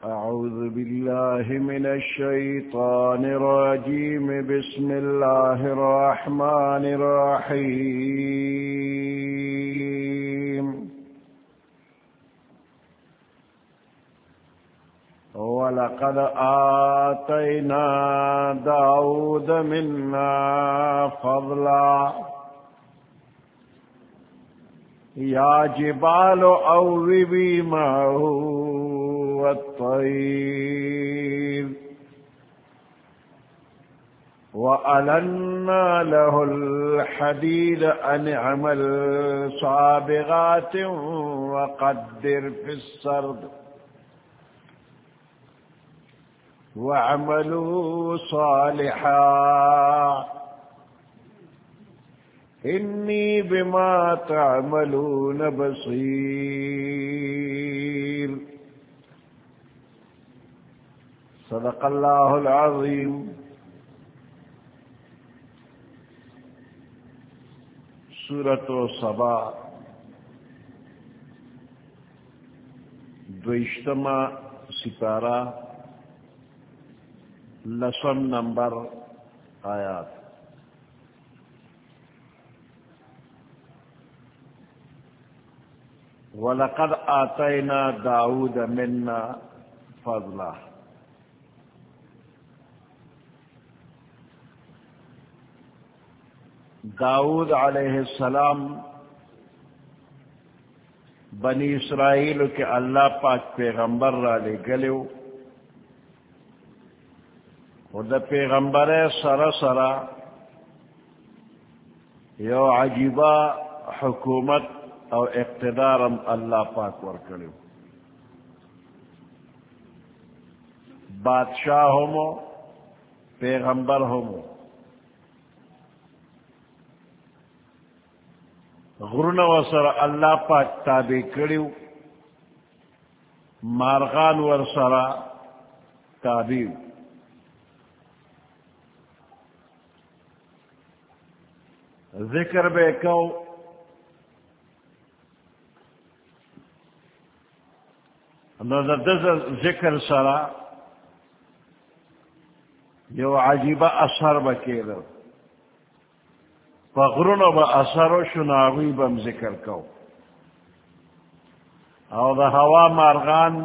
أعوذ بالله من الشيطان الرجيم بسم الله الرحمن الرحيم ولقد آتينا داود منا فضلا يا جبال أوبي معه والطير وألنا له الحديد أن اعمل صابغات وقدر في السرد واعملوا صالحا إني بما تعملون بصير صدق الله العظيم. سورة سبا دویشتما سپارہ لسم نمبر آیات. وَلَقَدْ آتَيْنَا دَاوُودَ مِنَّا فَضْلًا. داؤد علیہ السلام بنی اسرائیل کے اللہ پاک پیغمبر را لے گلیو و دا پیغمبر سرا یو عجیبہ حکومت او اقتدارم اللہ پاک ورکلیو. بادشاہ ہومو پیغمبر ہومو غرون وسر اللہ پاک تابع کریو مارغان ورسر تابعو. ذکر بے کو ذکر سرا یو عجیبہ اثر بکیلو فغرون با اثر و شناغی بم ذکر کو او دا ہوا مارغان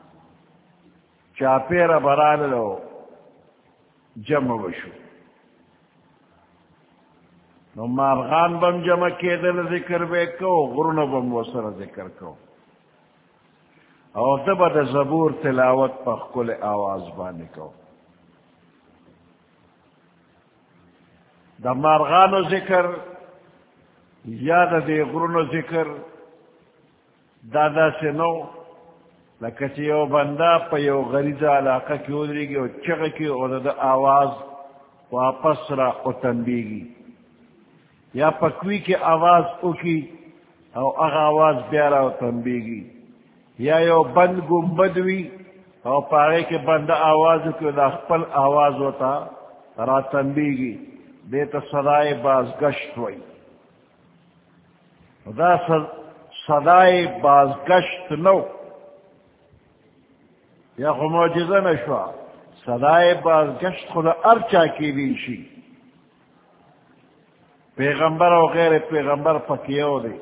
چاپیر بران لو جمع بشو نو مارغان بم جمع کیدل ذکر بے کو غرون بم وسر ذکر کو او دبا دا زبور تلاوت پا کل آواز بانے کو. دا مارغانو ذکر یا دا دی غرونو ذکر دادا سے نو لکچی یو بندہ پا یو غریزہ علاقہ کی ادری گی او چغ کی او دا آواز واپس را اتنبیگی یا پکوی کی آواز اکی او اغا آواز بیارا اتنبیگی یا یو بند گمبدوی او پاگے کے بند آواز کی دا خپل آواز ہوتا را تنبیگی دیتا صدای بازگشت ہوئی. دا صدای بازگشت نو یا خو معجزہ نشوا صدای بازگشت خود ارچا کی لیشی پیغمبر و غیر پیغمبر پکیو دی.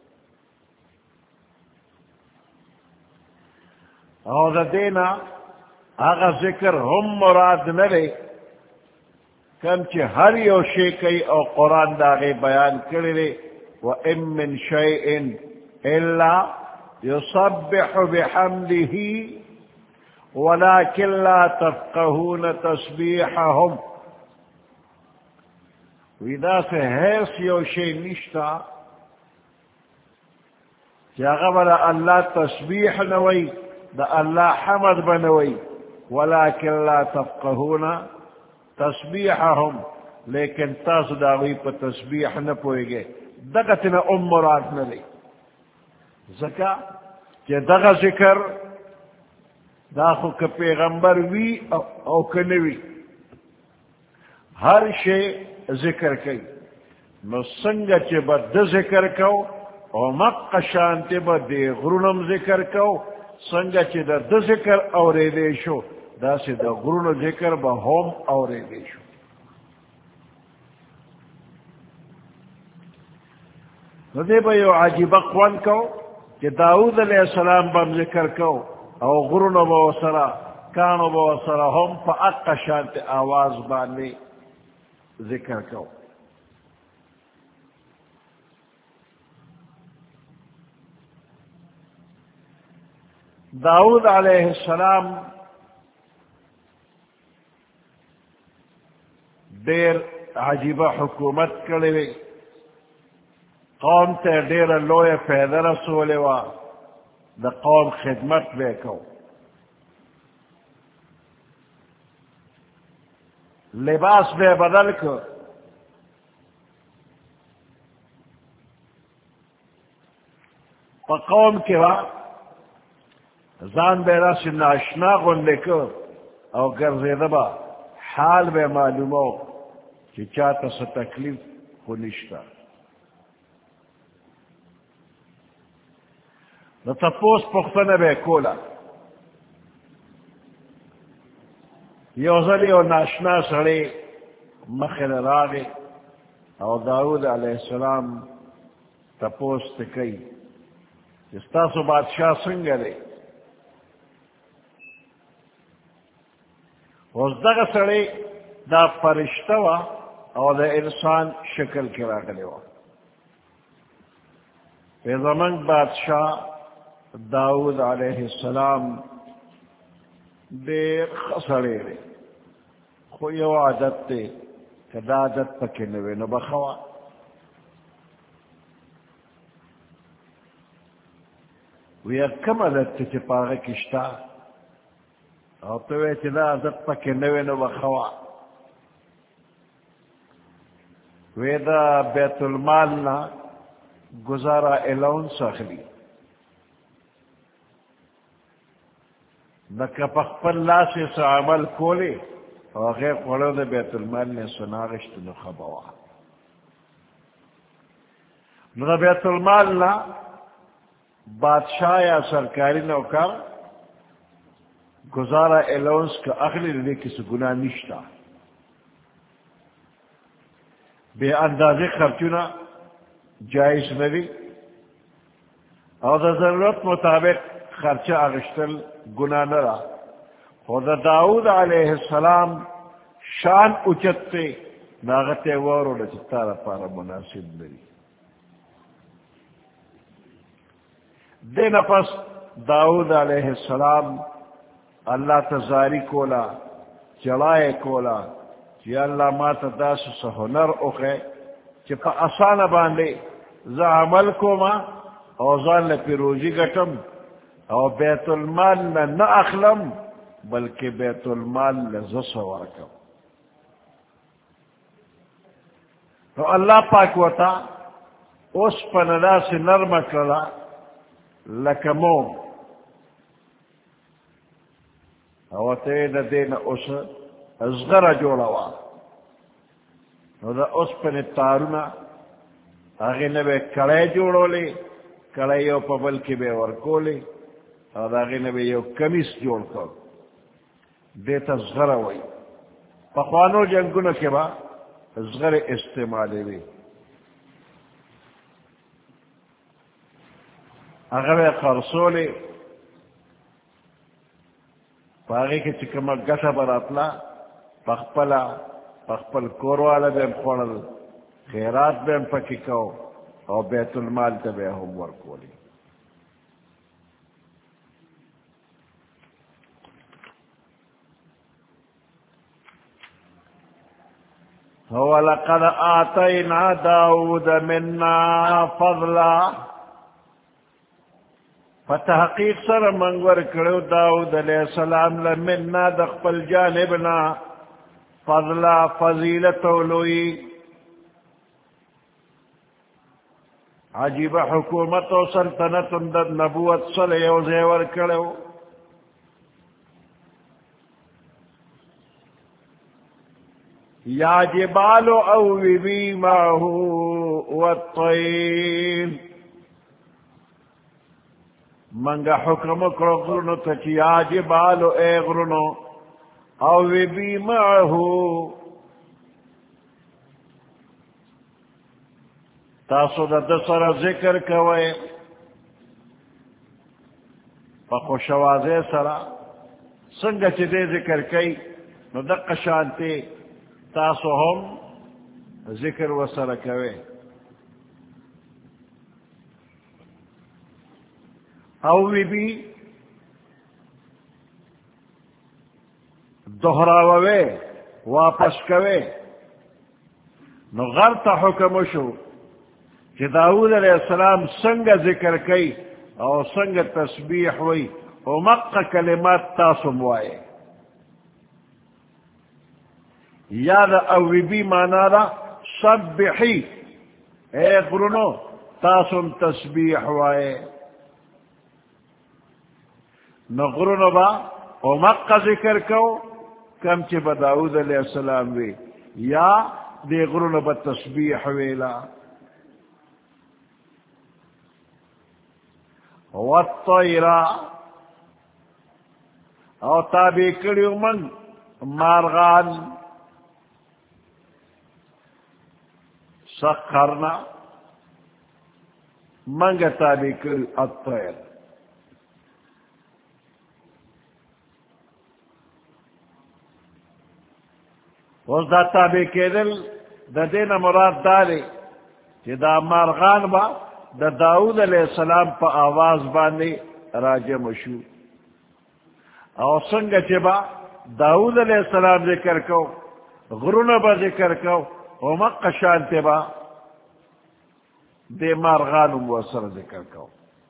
او دا دینا آغا ذکر ہم مراد نلے کم چی ہر یو شے کئی او قرآن داغے بیان کرلے وَإِن مِّن شَيْءٍ إِلَّا يُصَبِّحُ بِحَمْدِهِ وَلَكِن لَا تَفْقَهُونَ تَسْبِيحَهُمْ. ویدا سے حیث یو شے نشتا چی آغا بلا اللہ تسبیح نوئی دا اللہ حمد بنوئی وَلَكِن لَا تَفْقَهُونَ تسبیحہم لیکن تاسو داوی پا تسبیح نہ پوئے گے. دغتنا مراد نہ لے زکا کہ دغا ذکر داخو کا پیغمبر وی او کنوی ہر شے ذکر کئی نو سنگ چے با د ذکر کو او مق شانتے با دے غرونم ذکر کو سنگا چی دا دا ذکر اوریدے شو دا سی دا غرون ذکر با ہوم اوریدے شو. ندے با یو عجیب اقوان کو کہ داود علیہ السلام بام ذکر کو او غرون با وصرا کانو با وصرا ہم پا اقا شانت آواز بانے ذکر کو. داود علیہ السلام دیر عجیبہ حکومت کرے قوم تے دیر لوے فیدہ رسولے وا دا قوم خدمت بے کو لباس بے بدل کو پا قوم کے وا زان بے راس ناشنا گندے کو او گرزیدبا حال بے معلومو کہ چاہتا سا تکلیف کو نشتا. نہ تپوس پختن بے کولا یوزلی و ناشنا سڑے مخل راگے او داود علیہ السلام تپوس تکی استاسو بادشاہ سنگلے وزدغ سڑے دا فرشتہ وا او دا انسان شکل کی راگلے وا. پی زمن بادشاہ داود علیہ السلام دیر خسڑے رے خو یو عادت تے کہ دا عادت پکی نوے نو بخوا وی کم عادت تے چپاغ کشتا او توے چی دا عادت پکی نوے نو بخوا وی دا بیت المالنا گزارا الون سخلی نکا پخپل لا سے سا عمل کولے اور غیر قولو دا بیت المال نے سناغشت نخبوا نو دا بیت المال نا بادشاہ یا سرکاری نوکر گزارا الونس کا اخلی لے کسی گناہ نشتا بے اندازے خرچونا جائز نبی اور دا ضرورت مطابق خرچہ اغشتل گناہ نرا. خدا داود علیہ السلام شان اچتے ناغتے وارو لچتارا پارا مناسب نری. دین پس داود علیہ السلام اللہ تزاری کولا چلائے کولا چی اللہ ما تداس سہنر اخے چی پا آسان باندے زا عمل کو ما اوزان لپی روزی گٹم او بیت المال نہ اخلم بلکہ بیت المال لزسوارکم. تو اللہ پاک وطا اس پندا سے نرم کرلا لکموم او تید دین اس ازغر جوڑوا نو دا اس پن تارونا آگے نبے کڑے جوڑو لے کڑے یو پبل کی بے ورکو لے اور آگے نبے یو کمیس جوڑ کر دیتا ازغر ہوئی. پخوانو جنگونو کے با ازغر استعمالے بھی اگر خرسولے پاگے کے چکمہ گٹا براتلا پخپل کوروالا بیم خورل خیرات بیم پکی کو اور بیت المال تبے ہم ورکولی. وَلَقَدْ آتَيْنَا دَاوُودَ مِنَّا فَضْلًا فتحقیق سر منگور کرو داود علیہ السلام لمننا دخپل جانبنا فضلا فضیلت ولوی عجیب حکومت و سلطنت در نبوت صلی و زیور کرو. یا جبال اوبی معه والطیر منگا حکم کرو غرونو تچی جبالو اے غرونو او بی معہو تاسو دا دسر ذکر کوئے پا خوشوازے سرا سنگا چی دے ذکر کئی نو دق شانتے تاسو ہم ذکر و سر کوئے او بی دہراوے واپس کوئے نو غرط حکم شو کہ داود علیہ السلام سنگ ذکر کئی او سنگ تسبیح ہوئی او مقا کلمات تاسم وائے یاد او بی مانا دا سبحی اے قرنو تاسم تسبیح وائے نو قرنو با او مقا ذکر کو کم چی با داود علیہ السلام وی یا دے قرنو با تسبیح ویلا والطیرہ او تابع کریو من مارغان سخرنا منگ تابع کریو الطیر اس دا تابع کردل دا دین مراد دارے کہ دا مارغان با دا داود علیہ السلام پا آواز باندے راجم شو او سنگ چبا داود علیہ السلام ذکر کو غرون با ذکر کو او مقا شانتے با دے مارغان موسر ذکر کو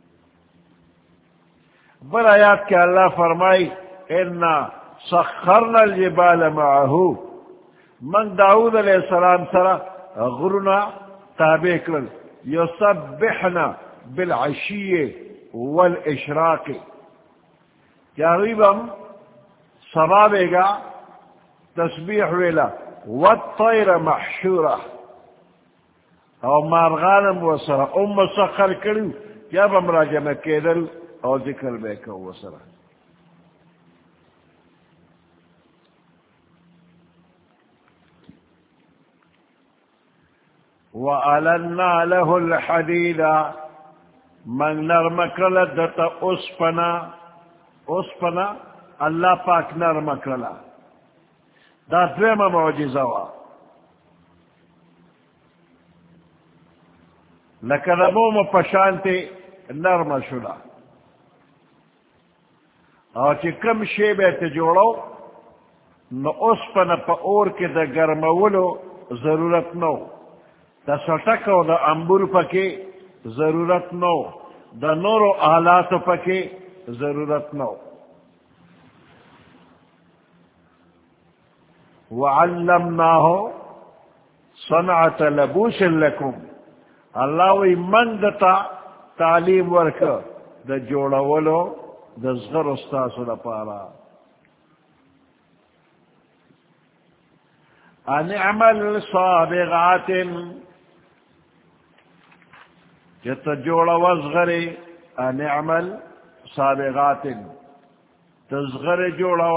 بل آیات کے اللہ فرمائی انا سخرنا الجبال معہو من داود علیہ السلام سرا غرنا تابع کرل یسبحنا بالعشی والاشراق کیا غیبم صبابے گا تسبیح ویلا والطیر محشورہ او مارغانم وسرا سخر کریو کیا بم راجم کیدل او ذکر بے کو وسرا وَأَلَنَّا لَهُ الْحَدِيدَ من نرمکرل دتا اسپنا اللہ پاک نرمکرل دا دویم معجزہ وا لکرموم پشانتے نرم شلا او چی کم شیبے تجوڑو نو اسپنا پا اور کے دا گرمولو ضرورت نو دا سٹک و دا امبور پکے ضرورت نو دا نور و آلات پکے ضرورت نو وعلمناہو صنعت لبوس لکم اللہ وی من دتا تعلیم ورک دا جوڑولو دا زغر استاسو دا پارا ان اعمل صابغات جت جوڑا وزغرے ان اعمل صابغات تزغر جوڑا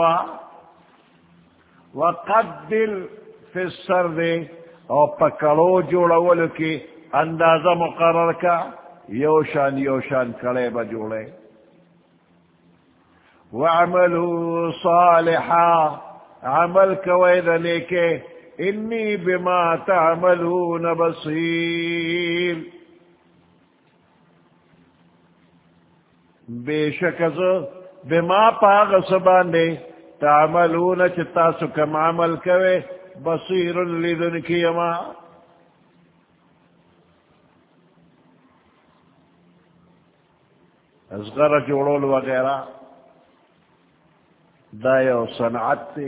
وقدر فی السرد او پکڑو جوڑا ولکی اندازہ مقرر کا یوشان کڑے با جوڑے وعملوا صالحا عمل کوئدنے کے انی بما تعملون بصیر بے شک از بما پاغ سباندے تعملون چتاسو کم عمل کوئے بصیر لدن کیما ازغر جوڑول وغیرہ دایو صنعت تے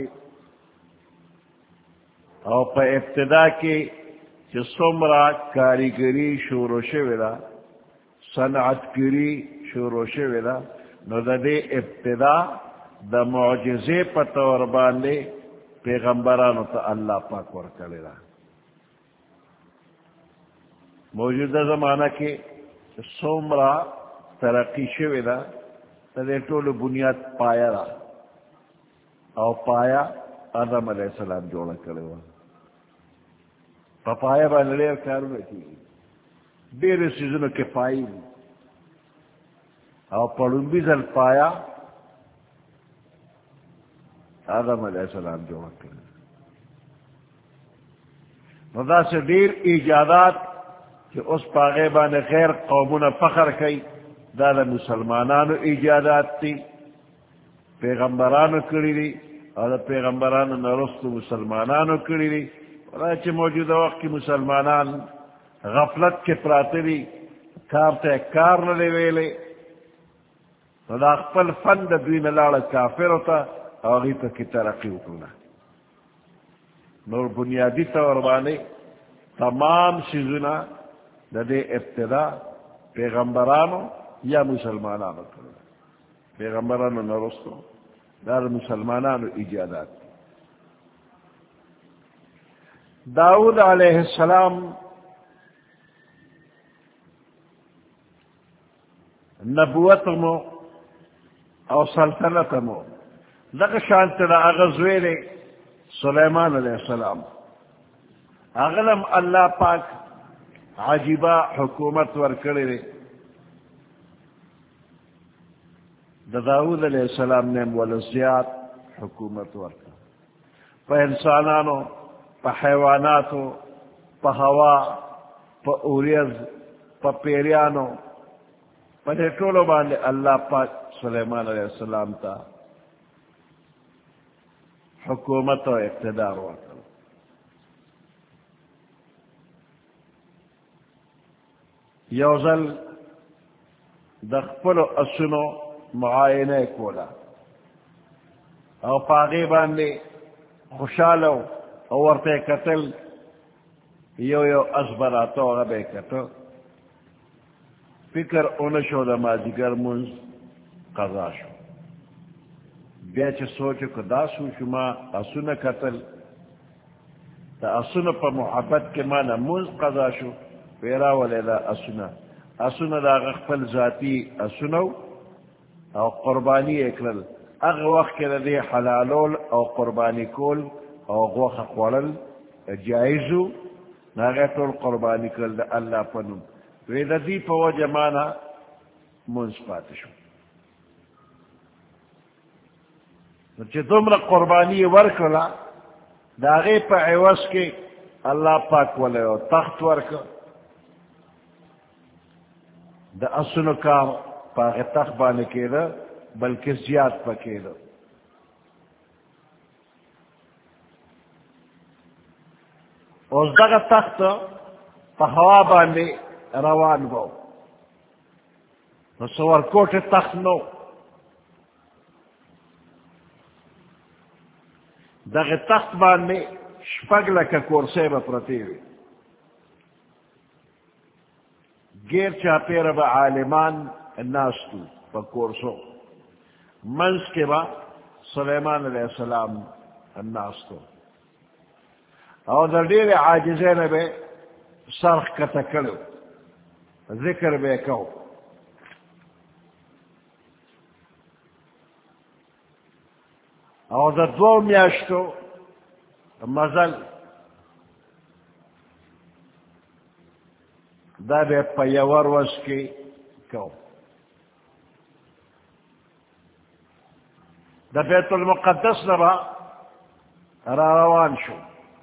او پا ابتدا کی چی سمرا کاریگری شروع شویدا صنعت گری شروع شویدا نو دا دے ابتدا دا معجزے پا طور باندے پیغمبرانو تا اللہ پاک ورکلے دا موجودہ زمانہ کی سمرا ترقی شوی دا دے ټولو بنیاد پایا دا او پایا آدم علیہ السلام جوڑا کرے وا پا پایا باندې ډېر کارونه کېږي ډېرو څیزونو کې پایي دي او په لومبي ځل پایا آدم علیہ السلام جوڑا کرے نو داسې ډېر ایجادات کہ اس پاغے باندې غیر قومونه فخر کئی دا د مسلمانانو ایجادات تی پیغمبرانو کړي دي او د پیغمبرانو نه وروسته مسلمانانو کړي دي دا چې موجوده وخت کې مسلمانان غفلت کې پراته دي کار ته کار نه دی ویلی نو دا خپل فن د دوی نه لاړه کافرو ته او هغوی پکې ترقي وکړله نور بنیادی طور باندې تمام چیزونه د دې ابتدا پیغمبرانو یا مسلمانانو کړل پیغمبرانو نه وروسته دا د مسلمانانو ایجادات داؤد علیہ السلام نبوت مو او سلطنت مو دغه شانت دا هغه زوی دی سلیمان علیہ السلام اغلم اللہ پاک عجیبہ حکومت ورکڑی دی دا داؤد علیہ السلام نے ولزیات حکومت ورکڑ پا انسانانو پا حیواناتو پا ہوا پا اوریز پا پیریانو پا دے ٹولو باندے اللہ پاک سلیمان علیہ السلام تا حکومت و اقتدار ورکڑ یوزل دخپلو اسنو معائنہ کولا او پاغی باندے خوشالو او ورتے قتل یو ازبراتو غبے قتل فکر اونشو دا مازیگر منز قضا شو بیچ سوچو کدا سوچو ما اسن قتل تا اسن پا محبت کے مانا منز قضا شو پیرا ولیدا اسنا دا غفل ذاتی اسنو او قربانی اکرل اغ وقت کے دی حلالول او قربانی کول او غوخ قولل جائزو ناغیتو القربانی کل دا اللہ پنم ویدہ دی پا وجہ مانا منصفاتشو چی دمرا قربانی ورکلا دا غی پا عوض کے اللہ پاک ولیو تخت ورکل دا اسنو کار پاک تخت بانے کے دا بلکہ زیاد پکے دا اس دغا تخت پا ہوا بانے روان باو نصور کوٹ تخت نو دغا تخت بانے شپگ لکا کورسے با پرتیوی گیر چاپیر با عالمان ناستو با کورسو منز کے با سلیمان علیہ السلام ناستو او در دیر عاجزین بے سرخ کتکلو ذکر بے کو او در دو میاشتو مزل دا بے پیور وز کی کو دا بیت المقدس نبا را روان شو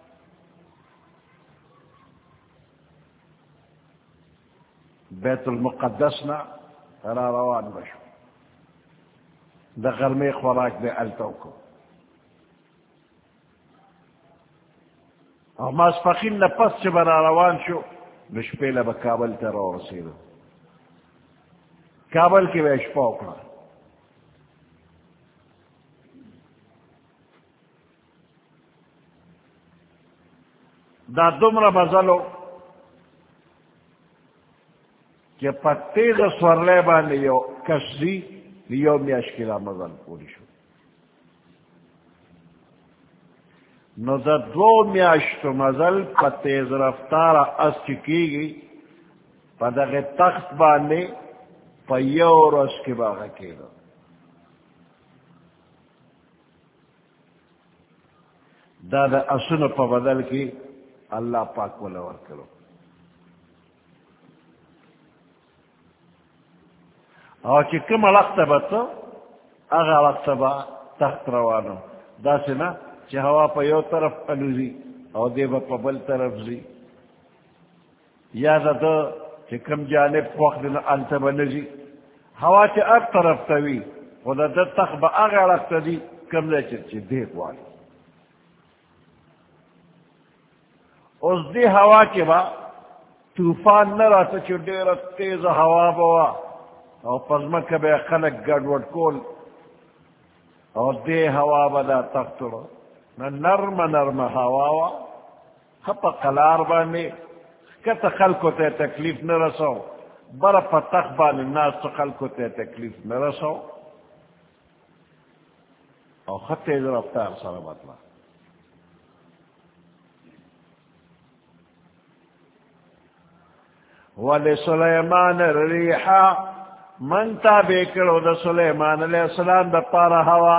بیت المقدس نا را روان بشو دا غرمی خوراک بے التو کو او ماسپخین نپس چه برا روان شو نشپیل با کابل تر رو رسیدو کابل کی بے شپا اکڑا دا دمرا مزلو کہ پتیغ سورلے باندے یو کشزی یو میاشکلا مزل پوری شو نو دا دو میاشتو مزل پتیز رفتار اس چکی گی پا دغی تخت باندے پیور اس کے باغ کے دو دادا اسن پا بدل کی اللہ پاک والا ورکلو اور چکم الختبا تو اغا الختبا تخت روانو دا سنا چی ہوا پا یو طرف الوزی اور دیبا پا بل طرف زی یا دا چکم جانب وقت دن انتبا نزی ہوا چی ار طرف تاوی خدا دا تخت با اغا الخت دی کم لے چی دیکھ والی اس دی ہوا کے با طوفان نہ رہتا چو دیر تیز ہوا بوا اور پزمک بے خلق گڑوڑ کول اور دے ہوا بدا تختڑو نہ نرم نرم ہوا وا ہپا قلار بانے کتا خلقو تے تکلیف نہ رسو برا پا تخ بانے ناس خلقو تے تکلیف نہ رسو اور خط تیز رفتار سر بطلا وَلِسُلَيْمَانَ الرِّيحَ من تابع کرو دا سلیمان علیہ السلام دا پارا ہوا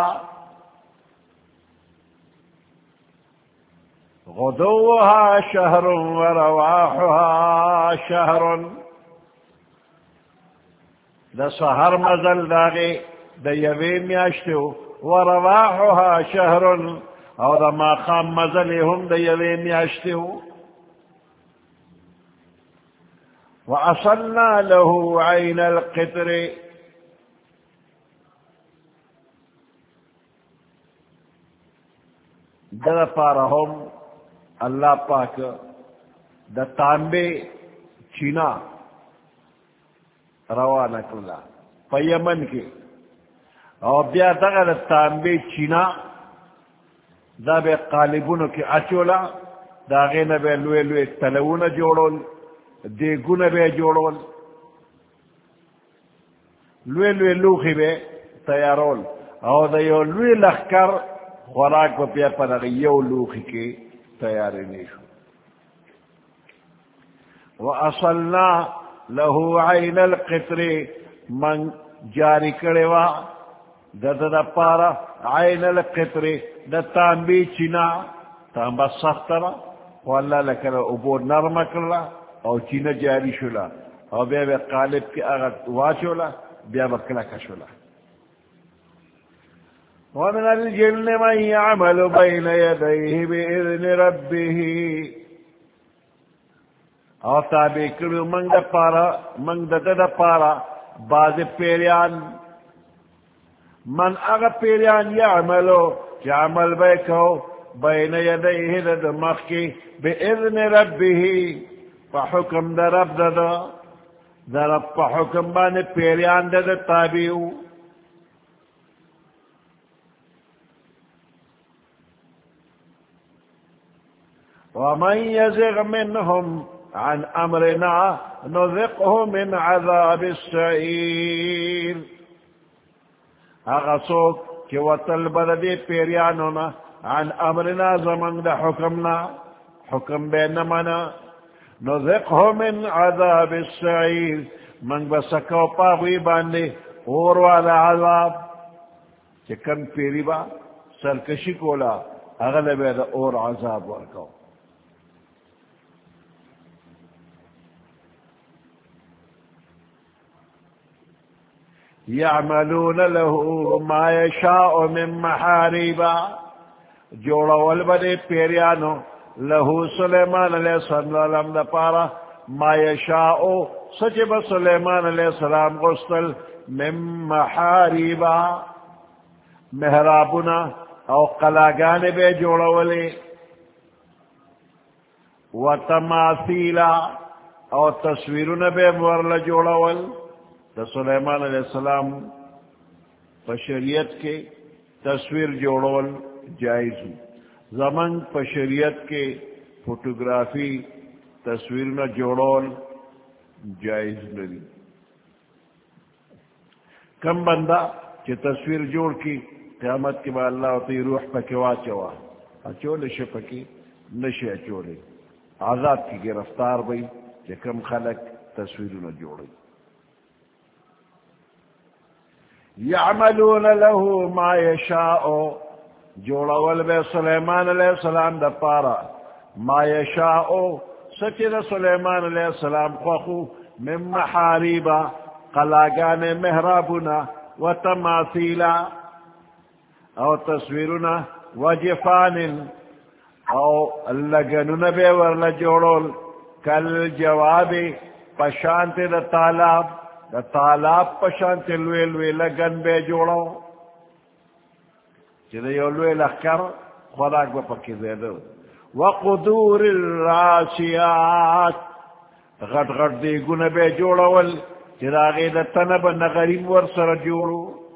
غدوها شہر ورواحها شہر دا سہر مزل داغی دا یوی میاشتو ورواحها شہر او دا ماقام مزلی ہم دا یوی میاشتو وَأَصَلْنَا لَهُ عَيْنَ الْقِطْرِ دا پارہم اللہ پاک دا تانبے چینا روانہ کلا پا یمن کے اور بیا دا تانبے چینا دا بے قالبونو کی اچولا دا غین بے لوے لوے تلون جوڑول دے گن بے جوڑول لوے لوے لوخی بے تیارول او دا یو لوے لخکر خوراک با پیا پر یو لوخی کے تیاری نیشو وَأَصَلْنَا لَهُ عَيْنَ الْقِطْرِ من جاری کروا دا پارا عین القطر دا تانبی چینا تانبا سخترا واللہ لکر ابو نرم کرلا او چینا جاری شلا او بیا بیا قالب کی اغت واچولا بیا بکلا کشولا ومن الجن من يعمل بين يديه بإذن ربه او تابع کرو منگ دا پارا باز پیریان من اغا پیریان یعملو چی عمل بیکو بین یدیه دا مخی بإذن ربه پا حکم دا رب دا رب پا حکم بانی پیریان دا تابعو ومن يزغ منهم عن أمرنا نذقه من عذاب السعير اغسوك كي وطلب دي بيريانونا عن أمرنا زمن دا حكمنا حكم بينمنا نذقه من عذاب السعير من بسكو پاوي باندي اور والا عذاب كي كم پيري با سرکشی کولا اغلب دا اور عذاب ورکو يعملون له ما يشاء من محاريبا جوڑا والبدے پیریانو له سلیمان علیہ السلام دا پارا ما يشاء سجب سلیمان علیہ السلام غسل من محاريبا محرابنا او قلاگانے بے جوڑا والے وتماثیلا او تصویرنا بے مورل جوڑا وال دا سلیمان علیہ السلام پشریت کے تصویر جوڑول جائز زمن پشریت کے فوٹوگرافی تصویر نہ جوڑول جائز نہیں کم بندہ کہ تصویر جوڑ کی قیامت کے بعد اللہ ہوتی روح پکوا چوا اچولے شپکی نشے اچولے آزاد کی گرفتار بھئی کہ کم خلق تصویر نہ جوڑے يعملون له ما يشاء جوڑول بے سلیمان علیہ السلام دا پارا ما يشاء سچر سلیمان علیہ السلام خوخو من محاریبا قلاگان محرابنا و تماثیلا او تصویرنا و جفان او لگنن بے ورل جوڑول کل جواب پشانت دا تالاب پشانت لوے لوے لگن بے جوڑو چیزے یو لوے لخکر خوراک با پکی زیدو وقدور الراسیات غٹ غٹ دی گن بے جوڑول چراغی دا تنب نغریم ورسر جوڑو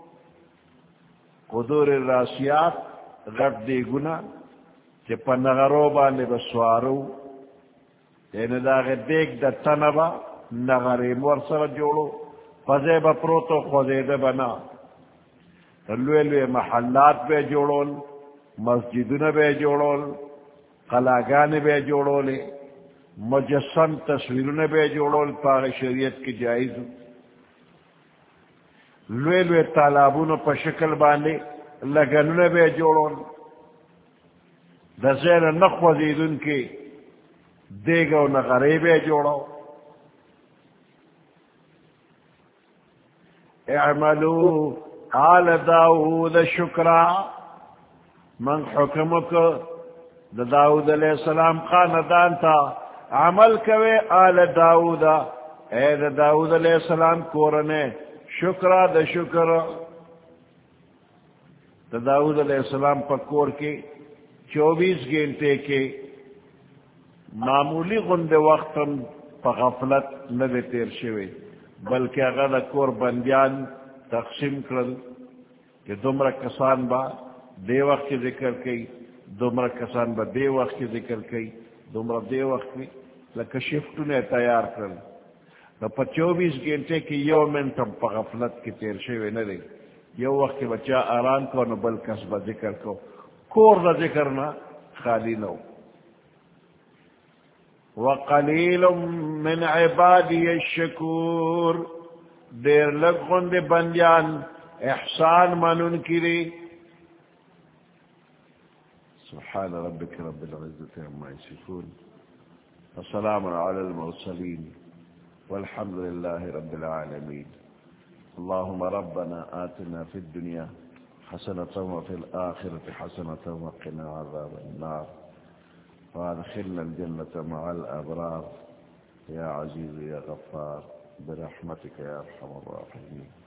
قدور الراسیات غٹ دی گنا چی پا نغرو باندے بسوارو تین داغی دیگ دا تنبا نغریم ورسر جوڑو فضے با پروتو خوزید بنا لوے لوے محلات بے جوڑول مسجدن بے جوڑول قلاگان بے جوڑولے مجسم تصویرن بے جوڑول پاغ شریعت کی جائز لوے لوے تالابون پا شکل باندے لگنن بے جوڑول دزین نخوزیدن کے دیگو نغرے بے جوڑو اعملوا آل داود شکرا من حکمک دا داود علیہ السلام خاندان تھا عمل کوئے آل داود اے دا داود علیہ السلام کورنے شکرا دا شکر دا داود علیہ السلام پر کور کے 24 گھنٹے کے معمولی غند وقت پا غفلت ندے تیر شوے بلکہ اگر دا کور بندیان تقسیم کرل کہ دمرا کسان با دے وقت کی ذکر کی دمرا کسان با دے وقت کی ذکر کی دمرا دے وقت کی لکہ شفٹو نے تیار کرل تو پا 24 گھنٹے کی یو منٹم پا غفلت کی تیر شوے ندے یو وقت کی بچہ آرام کو نو بل کس با ذکر کو کور دا ذکرنا خالی نو وقلیل من عبادی الشکور دیر لگن دے بندیان احسان منن کری سبحان ربك رب العزة عما يصفون وسلام على المرسلين والحمد لله رب العالمين اللهم ربنا آتنا في الدنيا حسنة وفي الآخرة حسنة وقنا عذاب النار وادخلنا الجنة مع الأبرار يا عزيز يا غفار برحمتك يا أرحم الراحمين